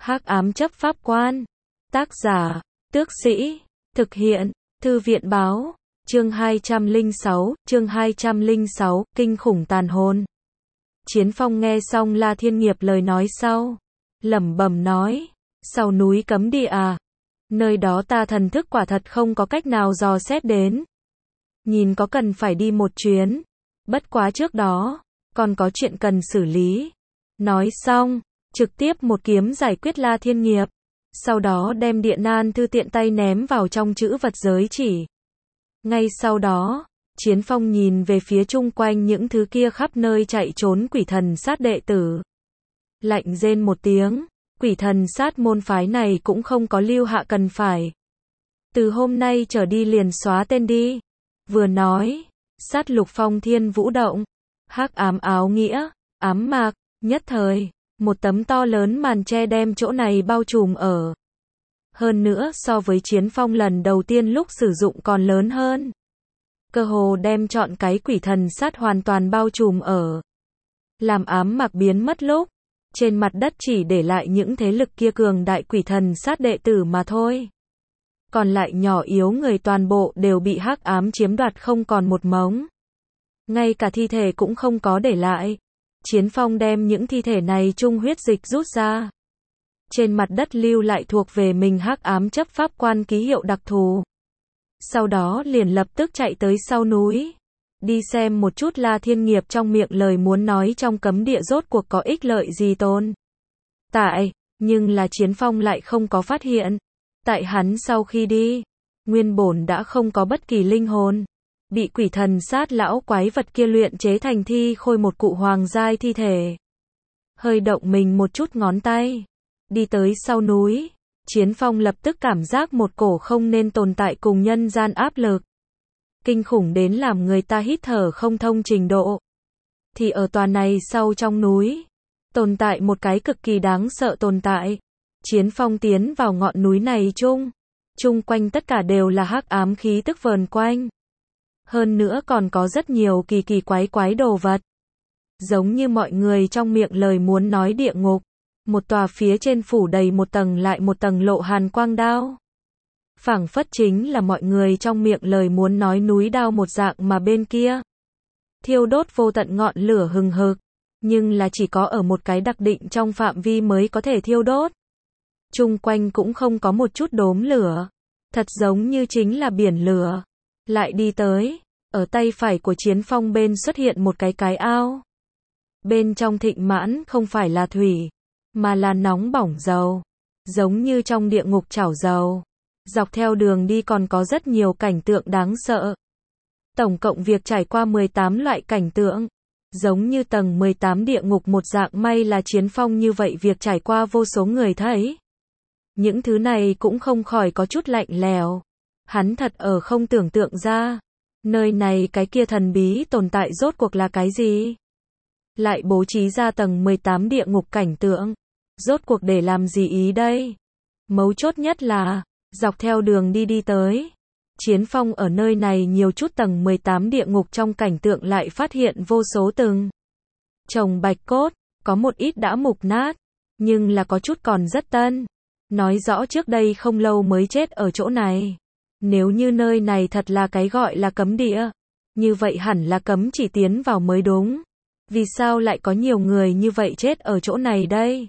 Hắc ám chấp pháp quan. Tác giả, Tước Sĩ. Thực hiện, Thư viện báo. Chương 206, Kinh khủng tàn hồn. Chiến Phong nghe xong La Thiên Nghiệp lời nói sau, lẩm bẩm nói, sau núi cấm địa à? Nơi đó ta thần thức quả thật không có cách nào dò xét đến. Nhìn có cần phải đi một chuyến. Bất quá trước đó, còn có chuyện cần xử lý. Nói xong, trực tiếp một kiếm giải quyết La Thiên Nghiệp. Sau đó đem Điện Nan Thư tiện tay ném vào trong trữ vật giới chỉ. Ngay sau đó, Chiến Phong nhìn về phía chung quanh những thứ kia khắp nơi chạy trốn quỷ thần sát đệ tử. Lạnh rên một tiếng, quỷ thần sát môn phái này cũng không có lưu hạ cần phải. Từ hôm nay trở đi liền xóa tên đi. Vừa nói, sát lục phong thiên vũ động, hắc ám áo nghĩa, ám mạc, nhất thời, một tấm to lớn màn che đem chỗ này bao trùm ở. Hơn nữa so với Chiến Phong lần đầu tiên lúc sử dụng còn lớn hơn. Cơ hồ đem trọn cái quỷ thần sát hoàn toàn bao trùm ở. Làm ám mạc biến mất lúc, trên mặt đất chỉ để lại những thế lực kia cường đại quỷ thần sát đệ tử mà thôi. Còn lại nhỏ yếu người toàn bộ đều bị hắc ám chiếm đoạt không còn một mống. Ngay cả thi thể cũng không có để lại. Chiến Phong đem những thi thể này chung huyết dịch rút ra. Trên mặt đất lưu lại thuộc về mình hắc ám chấp pháp quan ký hiệu đặc thù. Sau đó liền lập tức chạy tới sau núi. Đi xem một chút La Thiên Nghiệp trong miệng lời muốn nói trong cấm địa rốt cuộc có ích lợi gì tồn tại, nhưng là Chiến Phong lại không có phát hiện. Tại hắn sau khi đi, nguyên bổn đã không có bất kỳ linh hồn. Bị quỷ thần sát lão quái vật kia luyện chế thành thi khôi một cụ hoàng giai thi thể. Hơi động mình một chút ngón tay. Đi tới sau núi, Chiến Phong lập tức cảm giác một cổ không nên tồn tại cùng nhân gian áp lực. Kinh khủng đến làm người ta hít thở không thông trình độ. Thì ở tòa này sau trong núi, tồn tại một cái cực kỳ đáng sợ tồn tại. Chiến Phong tiến vào ngọn núi này chung quanh tất cả đều là hắc ám khí tức vờn quanh. Hơn nữa còn có rất nhiều kỳ kỳ quái đồ vật. Giống như mọi người trong miệng lời muốn nói địa ngục. Một tòa phía trên phủ đầy một tầng lại một tầng lộ hàn quang đao. Phảng phất chính là mọi người trong miệng lời muốn nói núi đao một dạng mà bên kia. Thiêu đốt vô tận ngọn lửa hừng hực. Nhưng là chỉ có ở một cái đặc định trong phạm vi mới có thể thiêu đốt. Chung quanh cũng không có một chút đốm lửa. Thật giống như chính là biển lửa. Lại đi tới, ở tay phải của Chiến Phong bên xuất hiện một cái ao. Bên trong thịnh mãn không phải là thủy, mà là nóng bỏng dầu. Giống như trong địa ngục chảo dầu. Dọc theo đường đi còn có rất nhiều cảnh tượng đáng sợ. Tổng cộng việc trải qua 18 loại cảnh tượng. Giống như tầng 18 địa ngục một dạng, may là Chiến Phong như vậy việc trải qua vô số người thấy. Những thứ này cũng không khỏi có chút lạnh lẽo. Hắn thật ở không tưởng tượng ra. Nơi này cái kia thần bí tồn tại rốt cuộc là cái gì? Lại bố trí ra tầng 18 địa ngục cảnh tượng. Rốt cuộc để làm gì ý đây? Mấu chốt nhất là, dọc theo đường đi tới. Chiến Phong ở nơi này nhiều chút tầng 18 địa ngục trong cảnh tượng lại phát hiện vô số từng chồng bạch cốt, có một ít đã mục nát, nhưng là có chút còn rất tân. Nói rõ trước đây không lâu mới chết ở chỗ này. Nếu như nơi này thật là cái gọi là cấm địa, như vậy hẳn là cấm chỉ tiến vào mới đúng. Vì sao lại có nhiều người như vậy chết ở chỗ này đây?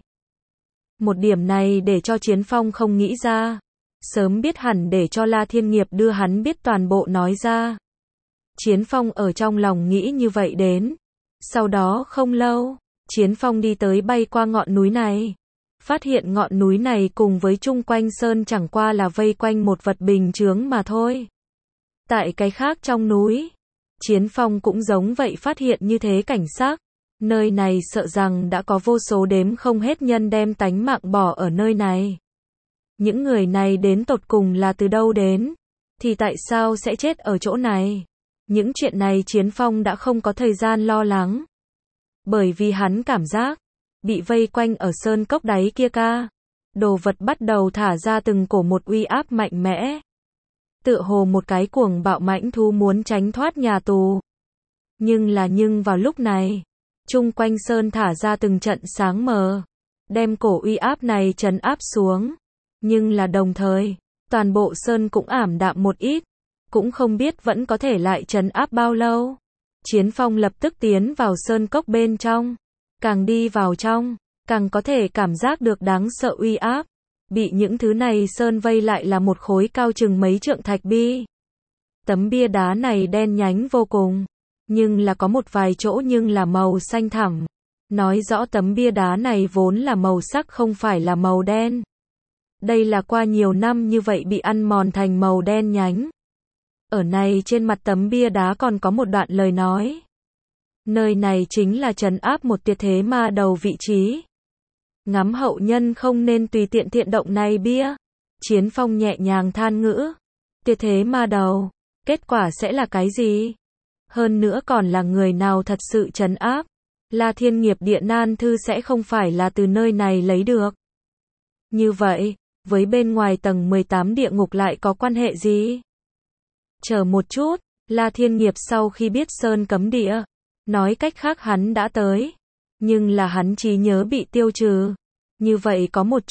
Một điểm này để cho Chiến Phong không nghĩ ra. Sớm biết hẳn để cho La Thiên Nghiệp đưa hắn biết toàn bộ nói ra. Chiến Phong ở trong lòng nghĩ như vậy đến. Sau đó không lâu, Chiến Phong đi tới bay qua ngọn núi này. Phát hiện ngọn núi này cùng với chung quanh sơn chẳng qua là vây quanh một vật bình chướng mà thôi. Tại cái khác trong núi, Chiến Phong cũng giống vậy phát hiện như thế cảnh sắc. Nơi này sợ rằng đã có vô số đếm không hết nhân đem tánh mạng bỏ ở nơi này. Những người này đến tột cùng là từ đâu đến? Thì tại sao sẽ chết ở chỗ này? Những chuyện này Chiến Phong đã không có thời gian lo lắng. Bởi vì hắn cảm giác bị vây quanh ở sơn cốc đáy kia ca. Đồ vật bắt đầu thả ra từng cổ một uy áp mạnh mẽ. Tựa hồ một cái cuồng bạo mãnh thú muốn tránh thoát nhà tù. Nhưng vào lúc này, chung quanh sơn thả ra từng trận sáng mờ. đem cổ uy áp này trấn áp xuống. Nhưng là đồng thời, toàn bộ sơn cũng ảm đạm một ít, cũng không biết vẫn có thể lại trấn áp bao lâu. Chiến Phong lập tức tiến vào sơn cốc bên trong, càng đi vào trong, càng có thể cảm giác được đáng sợ uy áp. Bị những thứ này sơn vây lại là một khối cao chừng mấy trượng thạch bi. Tấm bia đá này đen nhánh vô cùng, nhưng là có một vài chỗ nhưng là màu xanh thẳm. Nói rõ tấm bia đá này vốn là màu sắc không phải là màu đen. Đây là qua nhiều năm như vậy bị ăn mòn thành màu đen nhánh. Ở này trên mặt tấm bia đá còn có một đoạn lời nói. Nơi này chính là trấn áp một tuyệt thế ma đầu vị trí. Ngắm hậu nhân không nên tùy tiện thiện động này bia. Chiến Phong nhẹ nhàng than ngữ. Tuyệt thế ma đầu, kết quả sẽ là cái gì? Hơn nữa còn là người nào thật sự trấn áp? La Thiên Nghiệp Địa Nan Thư sẽ không phải là từ nơi này lấy được. Như vậy, với bên ngoài tầng 18 địa ngục lại có quan hệ gì? Chờ một chút, La Thiên Nghiệp sau khi biết sơn cấm địa, nói cách khác hắn đã tới, nhưng là hắn trí nhớ bị tiêu trừ. Như vậy có một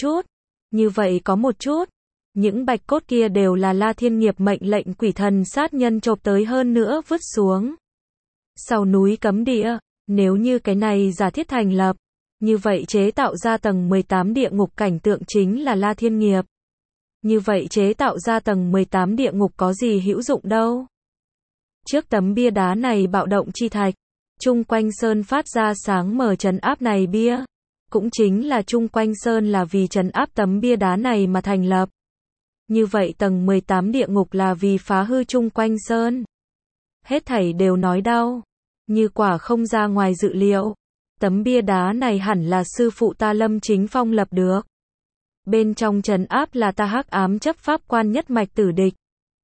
chút, những bạch cốt kia đều là La Thiên Nghiệp mệnh lệnh quỷ thần sát nhân chộp tới hơn nữa vứt xuống. Sau núi cấm địa, nếu như cái này giả thiết thành lập, như vậy chế tạo ra tầng 18 địa ngục cảnh tượng chính là La Thiên Nghiệp. Như vậy chế tạo ra tầng 18 địa ngục có gì hữu dụng đâu. Trước tấm bia đá này bạo động chi thạch, chung quanh sơn phát ra sáng mờ trấn áp này bia. Cũng chính là chung quanh sơn là vì trấn áp tấm bia đá này mà thành lập. Như vậy tầng 18 địa ngục là vì phá hư chung quanh sơn. Hết thảy đều nói đau. Như quả không ra ngoài dự liệu. Tấm bia đá này hẳn là sư phụ ta Lâm Chính Phong lập được. Bên trong trấn áp là ta hắc ám chấp pháp quan nhất mạch tử địch.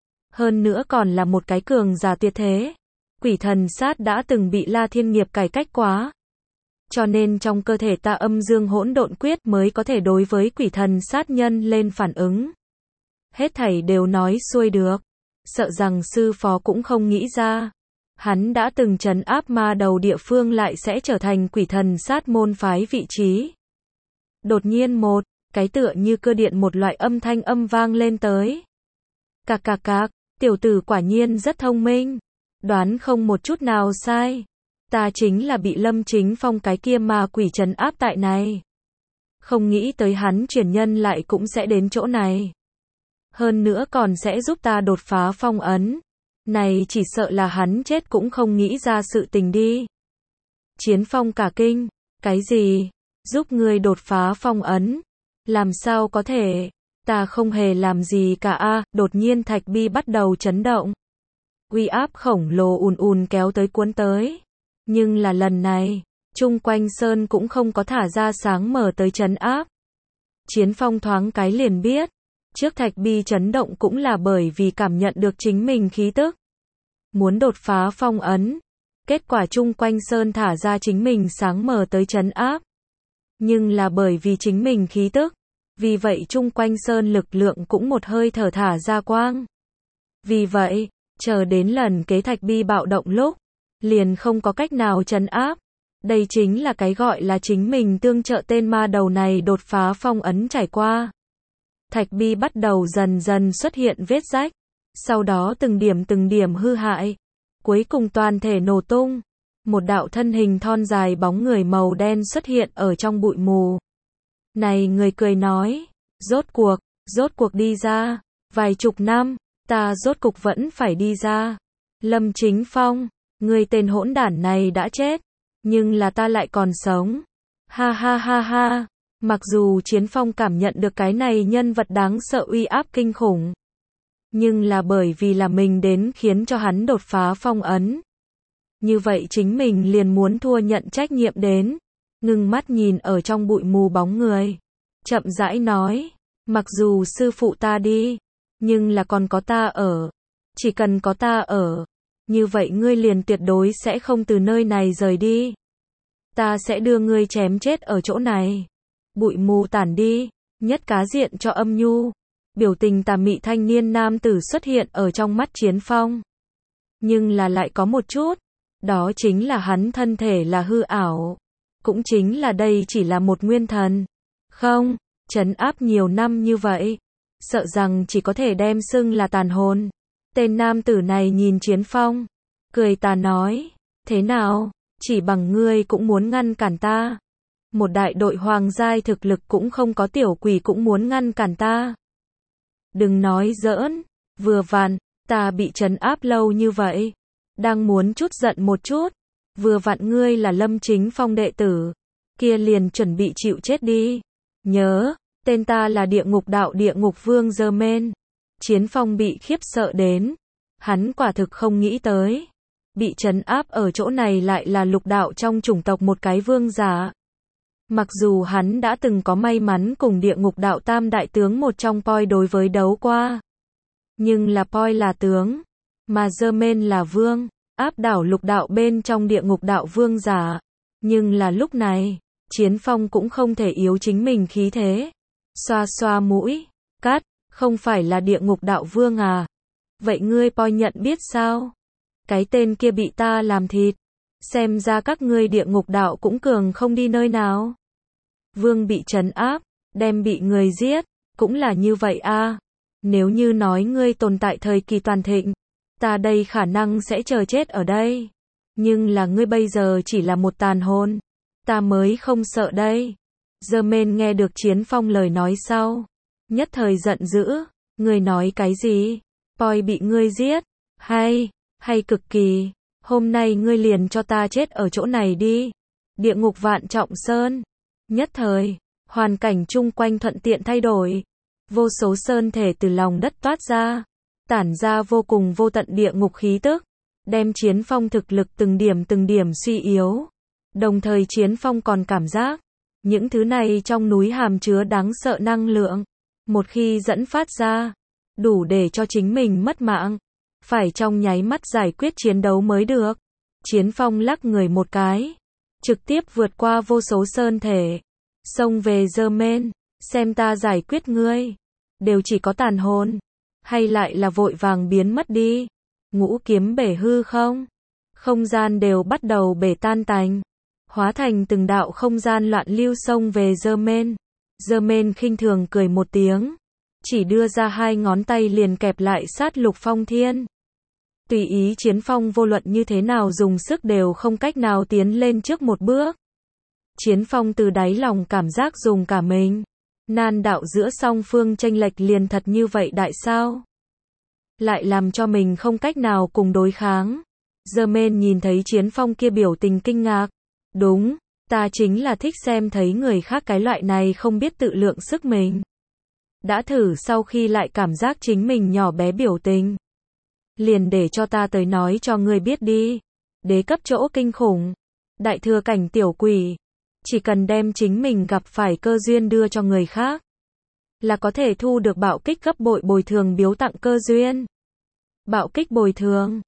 Hơn nữa còn là một cái cường giả tuyệt thế. Quỷ thần sát đã từng bị La Thiên Nghiệp cải cách quá. Cho nên trong cơ thể ta âm dương hỗn độn quyết mới có thể đối với quỷ thần sát nhân lên phản ứng. Hết thảy đều nói xuôi được. Sợ rằng sư phó cũng không nghĩ ra. Hắn đã từng trấn áp ma đầu địa phương lại sẽ trở thành quỷ thần sát môn phái vị trí. Đột nhiên một cái tựa như cơ điện một loại âm thanh âm vang lên tới. Cạc cạc cạc, tiểu tử quả nhiên rất thông minh. Đoán không một chút nào sai. Ta chính là bị Lâm Chính Phong cái kia ma quỷ trấn áp tại này. Không nghĩ tới hắn chuyển nhân lại cũng sẽ đến chỗ này. Hơn nữa còn sẽ giúp ta đột phá phong ấn. Này chỉ sợ là hắn chết cũng không nghĩ ra sự tình đi. Chiến Phong cả kinh. Cái gì? Giúp ngươi đột phá phong ấn? Làm sao có thể? Ta không hề làm gì cả a. Đột nhiên thạch bi bắt đầu chấn động. Uy áp khổng lồ ùn ùn kéo tới cuốn tới. Nhưng là lần này, chung quanh sơn cũng không có thả ra sáng mở tới trấn áp. Chiến Phong thoáng cái liền biết. Trước thạch bi chấn động cũng là bởi vì cảm nhận được chính mình khí tức. Muốn đột phá phong ấn. Kết quả chung quanh sơn thả ra chính mình sáng mở tới trấn áp. Nhưng là bởi vì chính mình khí tức. Vì vậy chung quanh sơn lực lượng cũng một hơi thở thả ra quang. Vì vậy, chờ đến lần kế thạch bi bạo động lúc, liền không có cách nào trấn áp. Đây chính là cái gọi là chính mình tương trợ tên ma đầu này đột phá phong ấn trải qua. Thạch bi bắt đầu dần dần xuất hiện vết rách, sau đó từng điểm hư hại, cuối cùng toàn thể nổ tung. Một đạo thân hình thon dài bóng người màu đen xuất hiện ở trong bụi mù. Này người cười nói, rốt cuộc đi ra, vài chục năm, ta rốt cục vẫn phải đi ra. Lâm Chính Phong, người tên hỗn đản này đã chết, nhưng là ta lại còn sống. Ha ha ha ha. Mặc dù Chiến Phong cảm nhận được cái này nhân vật đáng sợ uy áp kinh khủng, nhưng là bởi vì là mình đến khiến cho hắn đột phá phong ấn. Như vậy chính mình liền muốn thua nhận trách nhiệm đến. Ngưng mắt nhìn ở trong bụi mù bóng người, chậm rãi nói, mặc dù sư phụ ta đi, nhưng là còn có ta ở. Chỉ cần có ta ở, như vậy ngươi liền tuyệt đối sẽ không từ nơi này rời đi. Ta sẽ đưa ngươi chém chết ở chỗ này. Bụi mù tản đi, nhất cá diện cho âm nhu. Biểu tình tà mị thanh niên nam tử xuất hiện ở trong mắt Chiến Phong. Nhưng là lại có một chút, đó chính là hắn thân thể là hư ảo. Cũng chính là đây chỉ là một nguyên thần. Không, trấn áp nhiều năm như vậy, sợ rằng chỉ có thể đem xưng là tàn hồn. Tên nam tử này nhìn Chiến Phong, cười tà nói, thế nào, chỉ bằng ngươi cũng muốn ngăn cản ta. Một đại đội hoàng giai thực lực cũng không có, tiểu quỷ cũng muốn ngăn cản ta. Đừng nói giỡn, vừa vặn, ta bị trấn áp lâu như vậy, đang muốn chút giận một chút, vừa vặn ngươi là Lâm Chính Phong đệ tử, kia liền chuẩn bị chịu chết đi. Nhớ, tên ta là Địa Ngục Đạo Địa Ngục Vương Germain. Chiến Phong bị khiếp sợ đến, hắn quả thực không nghĩ tới, bị trấn áp ở chỗ này lại là lục đạo trong chủng tộc một cái vương giả. Mặc dù hắn đã từng có may mắn cùng Địa Ngục Đạo Tam đại tướng một trong Poi đối với đấu qua, nhưng là Poi là tướng, mà Germain là vương, áp đảo lục đạo bên trong Địa Ngục Đạo vương giả. Nhưng là lúc này, Chiến Phong cũng không thể yếu chính mình khí thế. Xoa xoa mũi, cát, không phải là Địa Ngục Đạo vương à? Vậy ngươi Poi nhận biết sao? Cái tên kia bị ta làm thịt. Xem ra các ngươi Địa Ngục Đạo cũng cường không đi nơi nào. Vương bị trấn áp, đem bị người giết, cũng là như vậy a. Nếu như nói ngươi tồn tại thời kỳ toàn thịnh, ta đây khả năng sẽ chờ chết ở đây. Nhưng là ngươi bây giờ chỉ là một tàn hồn, ta mới không sợ đây. Germain nghe được Chiến Phong lời nói sau, nhất thời giận dữ, ngươi nói cái gì? Poi bị ngươi giết? Hay cực kỳ, hôm nay ngươi liền cho ta chết ở chỗ này đi. Địa ngục Vạn Trọng Sơn. Nhất thời, hoàn cảnh chung quanh thuận tiện thay đổi. Vô số sơn thể từ lòng đất toát ra, tản ra vô cùng vô tận địa ngục khí tức, đem Chiến Phong thực lực từng điểm suy yếu. Đồng thời Chiến Phong còn cảm giác, những thứ này trong núi hàm chứa đáng sợ năng lượng, một khi dẫn phát ra, đủ để cho chính mình mất mạng, phải trong nháy mắt giải quyết chiến đấu mới được. Chiến Phong lắc người một cái, trực tiếp vượt qua vô số sơn thể, xông về Germain, xem ta giải quyết ngươi. Đều chỉ có tàn hồn, hay lại là vội vàng biến mất đi. Ngũ kiếm bể hư không? Không gian đều bắt đầu bể tan tành, hóa thành từng đạo không gian loạn lưu xông về Germain. Germain khinh thường cười một tiếng, chỉ đưa ra hai ngón tay liền kẹp lại sát Lục Phong Thiên. Tùy ý Chiến Phong vô luận như thế nào dùng sức đều không cách nào tiến lên trước một bước. Chiến Phong từ đáy lòng cảm giác dùng cả mình. Nan đạo giữa song phương chênh lệch liền thật như vậy đại sao? Lại làm cho mình không cách nào cùng đối kháng. Germain nhìn thấy Chiến Phong kia biểu tình kinh ngạc. Đúng, ta chính là thích xem thấy người khác cái loại này không biết tự lượng sức mình. Đã thử sau khi lại cảm giác chính mình nhỏ bé biểu tình. Liền để cho ta tới nói cho ngươi biết đi. Đế cấp chỗ kinh khủng. Đại thừa cảnh tiểu quỷ. Chỉ cần đem chính mình gặp phải cơ duyên đưa cho người khác, là có thể thu được bạo kích gấp bội bồi thường biếu tặng cơ duyên. Bạo kích bồi thường.